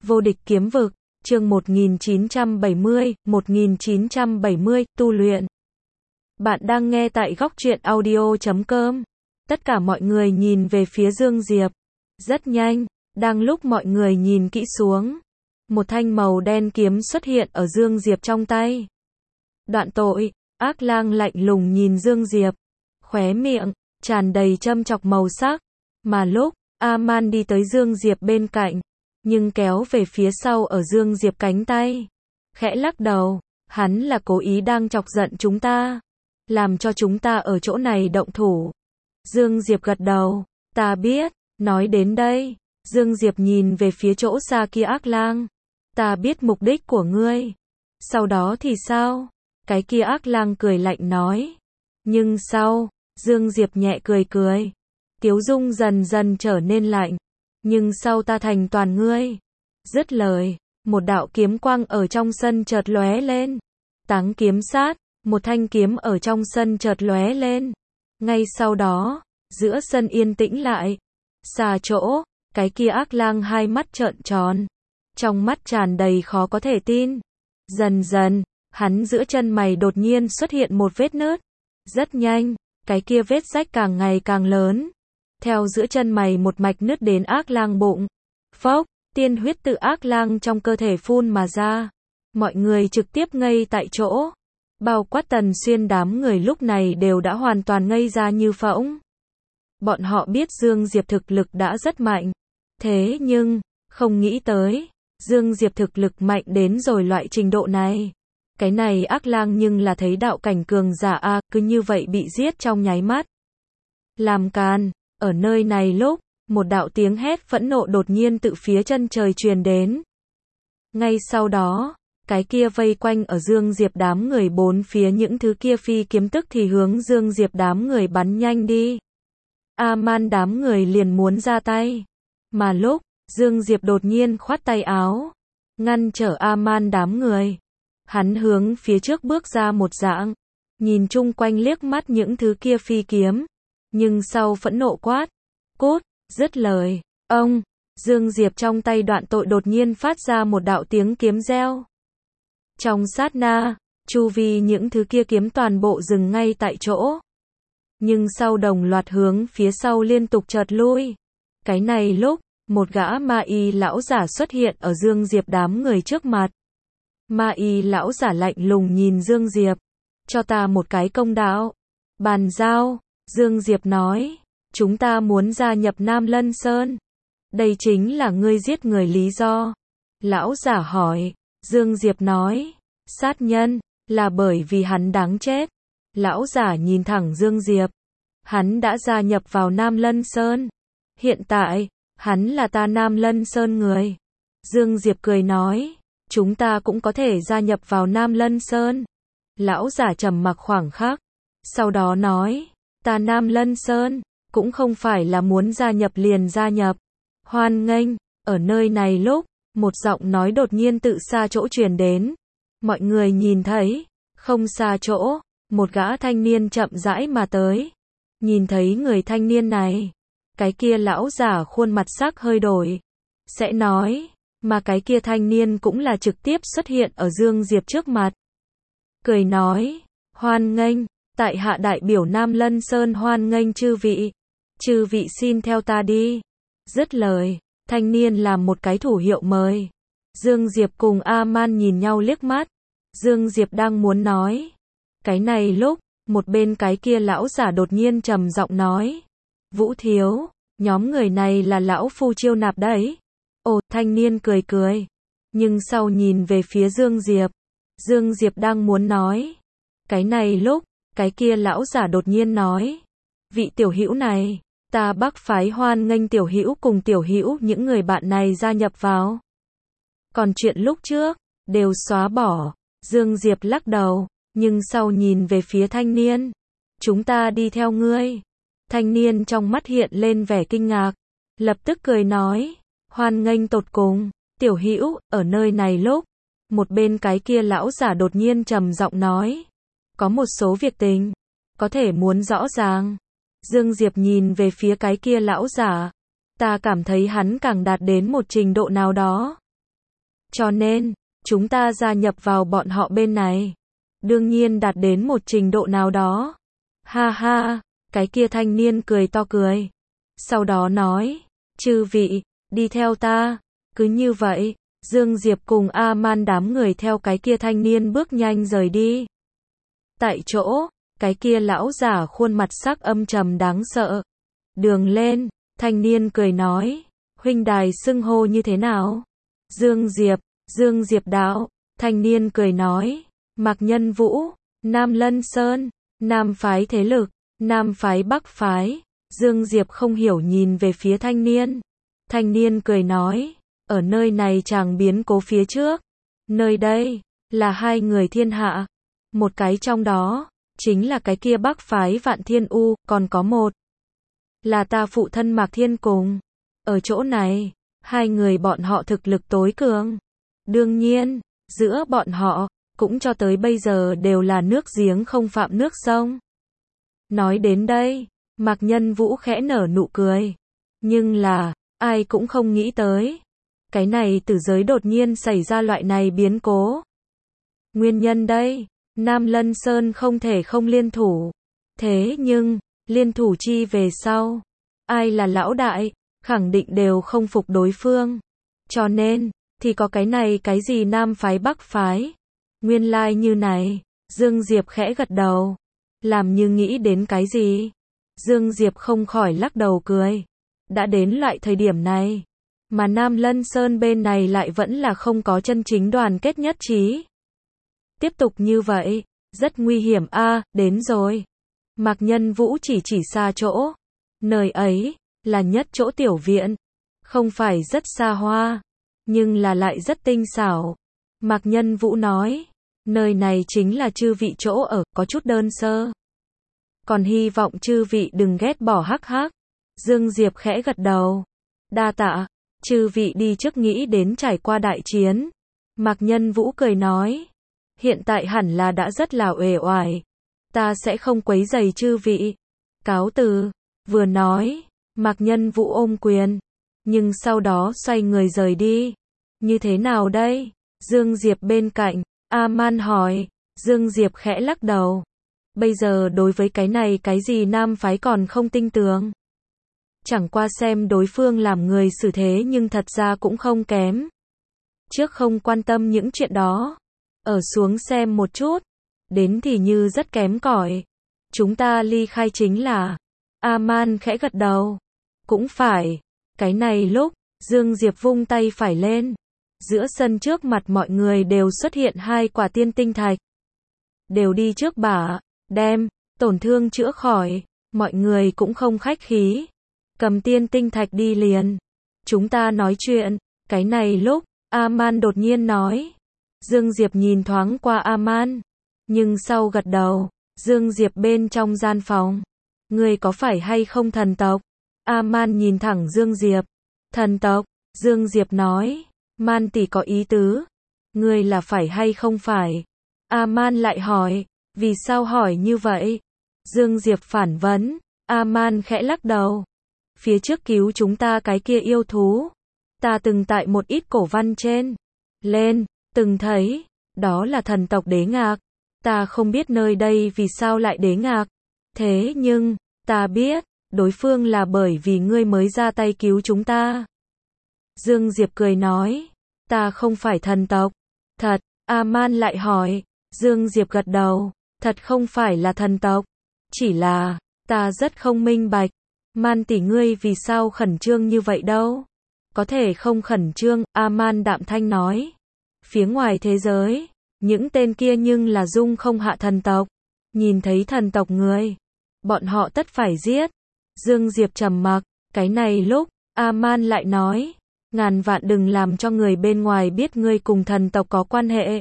Vô địch kiếm vực, chương 1970, tu luyện. Bạn đang nghe tại góc truyện audio.com. Tất cả mọi người nhìn về phía Dương Diệp. Rất nhanh, đang lúc mọi người nhìn kỹ xuống, một thanh màu đen kiếm xuất hiện ở Dương Diệp trong tay. Đoạn tội, Ác Lang lạnh lùng nhìn Dương Diệp, khóe miệng tràn đầy châm chọc màu sắc. Mà lúc A-man đi tới Dương Diệp bên cạnh, nhưng kéo về phía sau ở Dương Diệp cánh tay, khẽ lắc đầu, hắn là cố ý đang chọc giận chúng ta, làm cho chúng ta ở chỗ này động thủ. Dương Diệp gật đầu, ta biết. Nói đến đây, Dương Diệp nhìn về phía chỗ xa kia Ác Lang. Ta biết mục đích của ngươi. Sau đó thì sao? Cái kia Ác Lang cười lạnh nói. Nhưng sau, Dương Diệp nhẹ cười cười. Tiếu dung dần dần trở nên lạnh. Nhưng sau ta thành toàn ngươi. Dứt lời, một đạo kiếm quang ở trong sân chợt lóe lên. Táng kiếm sát, một thanh kiếm ở trong sân chợt lóe lên. Ngay sau đó, giữa sân yên tĩnh lại. Xa chỗ, cái kia Ác Lang hai mắt trợn tròn, trong mắt tràn đầy khó có thể tin. Dần dần, hắn giữa chân mày đột nhiên xuất hiện một vết nứt. Rất nhanh, cái kia vết rách càng ngày càng lớn. Theo giữa chân mày một mạch nứt đến Ác Lang bụng. Phốc, tiên huyết từ Ác Lang trong cơ thể phun mà ra. Mọi người trực tiếp ngây tại chỗ. Bao quát Tần Xuyên đám người lúc này đều đã hoàn toàn ngây ra như phỗng. Bọn họ biết Dương Diệp thực lực đã rất mạnh. Thế nhưng, không nghĩ tới, Dương Diệp thực lực mạnh đến rồi loại trình độ này. Cái này Ác Lang nhưng là thấy đạo cảnh cường giả a, cứ như vậy bị giết trong nháy mắt. Làm càn, ở nơi này lúc, một đạo tiếng hét phẫn nộ đột nhiên từ phía chân trời truyền đến. Ngay sau đó, cái kia vây quanh ở Dương Diệp đám người bốn phía những thứ kia phi kiếm tức thì hướng Dương Diệp đám người bắn nhanh đi. A-man đám người liền muốn ra tay. Mà lúc, Dương Diệp đột nhiên khoát tay áo, ngăn trở A-man đám người. Hắn hướng phía trước bước ra một dạng, nhìn chung quanh liếc mắt những thứ kia phi kiếm. Nhưng sau phẫn nộ quát, cút, dứt lời, ông, Dương Diệp trong tay đoạn tội đột nhiên phát ra một đạo tiếng kiếm reo. Trong sát na, chu vi những thứ kia kiếm toàn bộ dừng ngay tại chỗ. Nhưng sau đồng loạt hướng phía sau liên tục chợt lui. Cái này lúc, một gã ma y lão giả xuất hiện ở Dương Diệp đám người trước mặt. Ma y lão giả lạnh lùng nhìn Dương Diệp. Cho ta một cái công đạo. Bàn giao, Dương Diệp nói. Chúng ta muốn gia nhập Nam Lân Sơn. Đây chính là ngươi giết người lý do. Lão giả hỏi. Dương Diệp nói. Sát nhân, là bởi vì hắn đáng chết. Lão giả nhìn thẳng Dương Diệp. Hắn đã gia nhập vào Nam Lân Sơn. Hiện tại, hắn là ta Nam Lân Sơn người. Dương Diệp cười nói. Chúng ta cũng có thể gia nhập vào Nam Lân Sơn. Lão giả trầm mặc khoảng khắc. Sau đó nói. Ta Nam Lân Sơn, cũng không phải là muốn gia nhập liền gia nhập. Hoan nghênh, ở nơi này lúc, một giọng nói đột nhiên tự xa chỗ truyền đến. Mọi người nhìn thấy, không xa chỗ, một gã thanh niên chậm rãi mà tới. Nhìn thấy người thanh niên này, cái kia lão giả khuôn mặt sắc hơi đổi. Sẽ nói, mà cái kia thanh niên cũng là trực tiếp xuất hiện ở Dương Diệp trước mặt. Cười nói, hoan nghênh, tại hạ đại biểu Nam Lân Sơn hoan nghênh chư vị. Chư vị xin theo ta đi. Dứt lời, thanh niên làm một cái thủ hiệu mời. Dương Diệp cùng A-man nhìn nhau liếc mắt. Dương Diệp đang muốn nói. Cái này lúc, một bên cái kia lão giả đột nhiên trầm giọng nói. Vũ thiếu, nhóm người này là lão phu chiêu nạp đấy. Ồ, thanh niên cười cười. Nhưng sau nhìn về phía Dương Diệp. Dương Diệp đang muốn nói. Cái này lúc, cái kia lão giả đột nhiên nói. Vị tiểu hữu này, ta Bắc phái hoan nghênh tiểu hữu cùng tiểu hữu những người bạn này gia nhập vào. Còn chuyện lúc trước, đều xóa bỏ. Dương Diệp lắc đầu, nhưng sau nhìn về phía thanh niên. Chúng ta đi theo ngươi. Thanh niên trong mắt hiện lên vẻ kinh ngạc. Lập tức cười nói. Hoan nghênh tột cùng. Tiểu hữu, ở nơi này lúc. Một bên cái kia lão giả đột nhiên trầm giọng nói. Có một số việc tình. Có thể muốn rõ ràng. Dương Diệp nhìn về phía cái kia lão giả. Ta cảm thấy hắn càng đạt đến một trình độ nào đó. Cho nên, chúng ta gia nhập vào bọn họ bên này. Đương nhiên đạt đến một trình độ nào đó. Ha ha, cái kia thanh niên cười to cười. Sau đó nói, chư vị, đi theo ta. Cứ như vậy, Dương Diệp cùng A-man đám người theo cái kia thanh niên bước nhanh rời đi. Tại chỗ, cái kia lão giả khuôn mặt sắc âm trầm đáng sợ. Đường lên, thanh niên cười nói, huynh đài xưng hô như thế nào? Dương Diệp đạo, thanh niên cười nói, Mạc Nhân Vũ, Nam Lân Sơn, Nam phái thế lực, Nam phái Bắc phái. Dương Diệp không hiểu nhìn về phía thanh niên. Thanh niên cười nói, ở nơi này chàng biến cố phía trước, nơi đây là hai người thiên hạ, một cái trong đó chính là cái kia Bắc phái Vạn Thiên U, còn có một là ta phụ thân Mạc Thiên cùng. Ở chỗ này, hai người bọn họ thực lực tối cường. Đương nhiên, giữa bọn họ cũng cho tới bây giờ đều là nước giếng không phạm nước sông. Nói đến đây, Mạc Nhân Vũ khẽ nở nụ cười. Nhưng là, ai cũng không nghĩ tới. Cái này tử giới đột nhiên xảy ra loại này biến cố. Nguyên nhân đây, Nam Lân Sơn không thể không liên thủ. Thế nhưng, liên thủ chi về sau, ai là lão đại, khẳng định đều không phục đối phương. Cho nên, thì có cái này cái gì Nam phái Bắc phái. Nguyên lai như này, Dương Diệp khẽ gật đầu. Làm như nghĩ đến cái gì. Dương Diệp không khỏi lắc đầu cười. Đã đến loại thời điểm này, mà Nam Lân Sơn bên này lại vẫn là không có chân chính đoàn kết nhất trí. Tiếp tục như vậy, rất nguy hiểm a. Đến rồi. Mạc Nhân Vũ chỉ xa chỗ. Nơi ấy, là nhất chỗ tiểu viện. Không phải rất xa hoa, nhưng là lại rất tinh xảo. Mạc Nhân Vũ nói, nơi này chính là chư vị chỗ ở, có chút đơn sơ. Còn hy vọng chư vị đừng ghét bỏ hắc hắc. Dương Diệp khẽ gật đầu. Đa tạ, chư vị đi trước nghĩ đến trải qua đại chiến. Mạc Nhân Vũ cười nói, hiện tại hẳn là đã rất là uể oải. Ta sẽ không quấy rầy chư vị. Cáo từ. Vừa nói, Mạc Nhân Vũ ôm quyền. Nhưng sau đó xoay người rời đi. Như thế nào đây? Dương Diệp bên cạnh, A-man hỏi. Dương Diệp khẽ lắc đầu. Bây giờ đối với cái này cái gì Nam phái còn không tin tưởng. Chẳng qua xem đối phương làm người xử thế nhưng thật ra cũng không kém. Trước không quan tâm những chuyện đó. Ở xuống xem một chút. Đến thì như rất kém cỏi. Chúng ta ly khai chính là. A-man khẽ gật đầu. Cũng phải. Cái này lúc, Dương Diệp vung tay phải lên. Giữa sân trước mặt mọi người đều xuất hiện hai quả tiên tinh thạch. Đều đi trước bả, đem, tổn thương chữa khỏi. Mọi người cũng không khách khí. Cầm tiên tinh thạch đi liền. Chúng ta nói chuyện. Cái này lúc, A-man đột nhiên nói. Dương Diệp nhìn thoáng qua A-man. Nhưng sau gật đầu, Dương Diệp bên trong gian phòng. Người có phải hay không thần tộc? A-man nhìn thẳng Dương Diệp. Thần tộc, Dương Diệp nói. Man tỷ có ý tứ. Người là phải hay không phải? A-man lại hỏi. Vì sao hỏi như vậy? Dương Diệp phản vấn. A-man khẽ lắc đầu. Phía trước cứu chúng ta cái kia yêu thú. Ta từng tại một ít cổ văn trên. Lên, từng thấy. Đó là thần tộc Đế Ngạc. Ta không biết nơi đây vì sao lại Đế Ngạc. Thế nhưng, ta biết, đối phương là bởi vì ngươi mới ra tay cứu chúng ta. Dương Diệp cười nói. Ta không phải thần tộc. Thật, A-man lại hỏi. Dương Diệp gật đầu. Thật không phải là thần tộc. Chỉ là, ta rất không minh bạch. Man tỷ ngươi vì sao khẩn trương như vậy đâu? Có thể không khẩn trương, A-man đạm thanh nói. Phía ngoài thế giới, những tên kia nhưng là dung không hạ thần tộc. Nhìn thấy thần tộc người, bọn họ tất phải giết. Dương Diệp trầm mặc, cái này lúc, A-man lại nói. Ngàn vạn đừng làm cho người bên ngoài biết ngươi cùng thần tộc có quan hệ.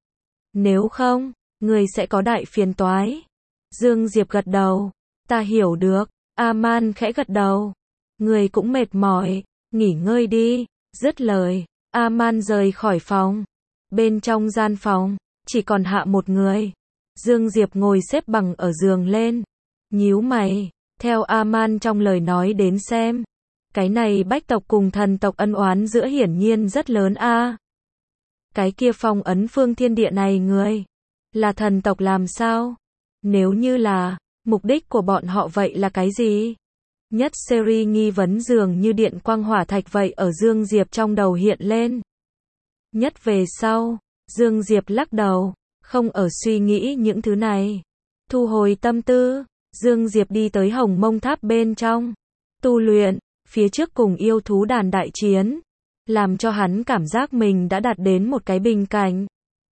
Nếu không, ngươi sẽ có đại phiền toái. Dương Diệp gật đầu. Ta hiểu được. A-man khẽ gật đầu. Người cũng mệt mỏi. Nghỉ ngơi đi. Dứt lời. A-man rời khỏi phòng. Bên trong gian phòng, chỉ còn hạ một người. Dương Diệp ngồi xếp bằng ở giường lên. Nhíu mày. Theo A-man trong lời nói đến xem. Cái này bách tộc cùng thần tộc ân oán giữa hiển nhiên rất lớn a. Cái kia phong ấn phương thiên địa này người, là thần tộc làm sao? Nếu như là, mục đích của bọn họ vậy là cái gì? Nhất series nghi vấn dường như điện quang hỏa thạch vậy ở Dương Diệp trong đầu hiện lên. Nhất về sau, Dương Diệp lắc đầu, không ở suy nghĩ những thứ này. Thu hồi tâm tư, Dương Diệp đi tới Hồng Mông Tháp bên trong. Tu luyện, phía trước cùng yêu thú đàn đại chiến, làm cho hắn cảm giác mình đã đạt đến một cái bình cảnh.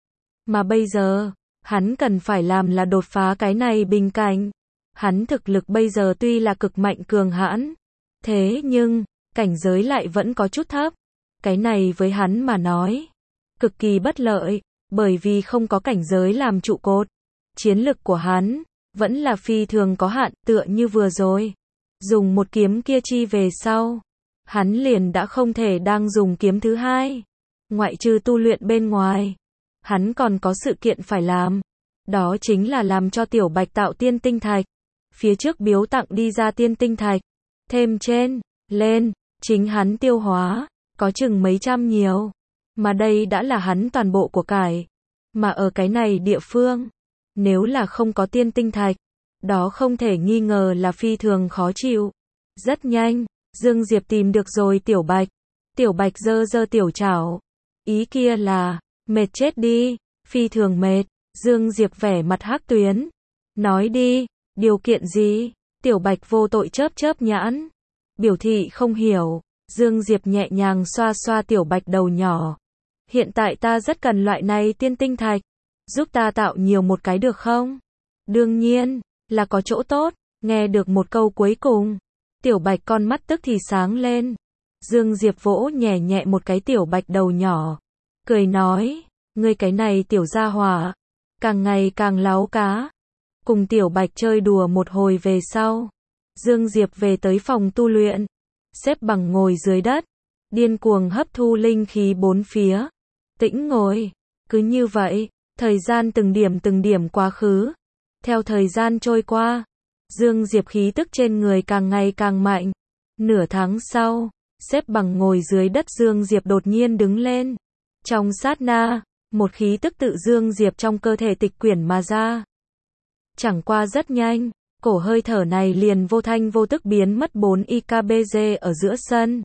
Mà bây giờ, hắn cần phải làm là đột phá cái này bình cảnh. Hắn thực lực bây giờ tuy là cực mạnh cường hãn, thế nhưng, cảnh giới lại vẫn có chút thấp. Cái này với hắn mà nói, cực kỳ bất lợi, bởi vì không có cảnh giới làm trụ cột. Chiến lực của hắn, vẫn là phi thường có hạn tựa như vừa rồi. Dùng một kiếm kia chi về sau, hắn liền đã không thể đang dùng kiếm thứ hai. Ngoại trừ tu luyện bên ngoài, hắn còn có sự kiện phải làm. Đó chính là làm cho Tiểu Bạch tạo tiên tinh thạch. Phía trước biếu tặng đi ra tiên tinh thạch. Thêm trên, lên, chính hắn tiêu hóa, có chừng mấy trăm nhiều. Mà đây đã là hắn toàn bộ của cải. Mà ở cái này địa phương, nếu là không có tiên tinh thạch, đó không thể nghi ngờ là phi thường khó chịu. Rất nhanh, Dương Diệp tìm được rồi Tiểu Bạch. Tiểu Bạch giơ giơ tiểu chảo. Ý kia là, mệt chết đi, phi thường mệt. Dương Diệp vẻ mặt hắc tuyến. Nói đi, điều kiện gì? Tiểu Bạch vô tội chớp chớp nhãn. Biểu thị không hiểu. Dương Diệp nhẹ nhàng xoa xoa Tiểu Bạch đầu nhỏ. Hiện tại ta rất cần loại này tiên tinh thạch. Giúp ta tạo nhiều một cái được không? Đương nhiên, là có chỗ tốt. Nghe được một câu cuối cùng, Tiểu Bạch con mắt tức thì sáng lên. Dương Diệp vỗ nhẹ nhẹ một cái Tiểu Bạch đầu nhỏ. Cười nói, ngươi cái này tiểu gia hỏa, càng ngày càng láo cá. Cùng Tiểu Bạch chơi đùa một hồi về sau, Dương Diệp về tới phòng tu luyện, xếp bằng ngồi dưới đất, điên cuồng hấp thu linh khí bốn phía. Tĩnh ngồi, cứ như vậy, thời gian từng điểm quá khứ. Theo thời gian trôi qua, Dương Diệp khí tức trên người càng ngày càng mạnh. Nửa tháng sau, xếp bằng ngồi dưới đất Dương Diệp đột nhiên đứng lên. Trong sát na, một khí tức tự Dương Diệp trong cơ thể tịch quyển mà ra. Chẳng qua rất nhanh, cổ hơi thở này liền vô thanh vô tức biến mất 4 IKBG ở giữa sân.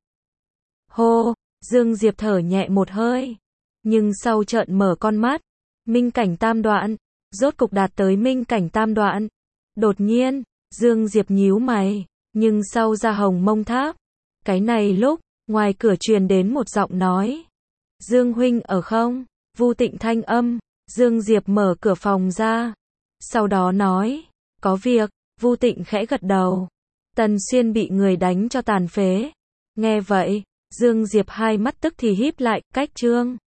Hô, Dương Diệp thở nhẹ một hơi. Nhưng sau chợt mở con mắt, minh cảnh tam đoạn, rốt cục đạt tới minh cảnh tam đoạn. Đột nhiên, Dương Diệp nhíu mày, nhưng sau ra Hồng Mông Tháp. Cái này lúc, ngoài cửa truyền đến một giọng nói. Dương huynh ở không? Vu Tịnh thanh âm. Dương Diệp mở cửa phòng ra. Sau đó nói, có việc. Vu Tịnh khẽ gật đầu. Tần Xuyên bị người đánh cho tàn phế. Nghe vậy, Dương Diệp hai mắt tức thì híp lại, cách chương.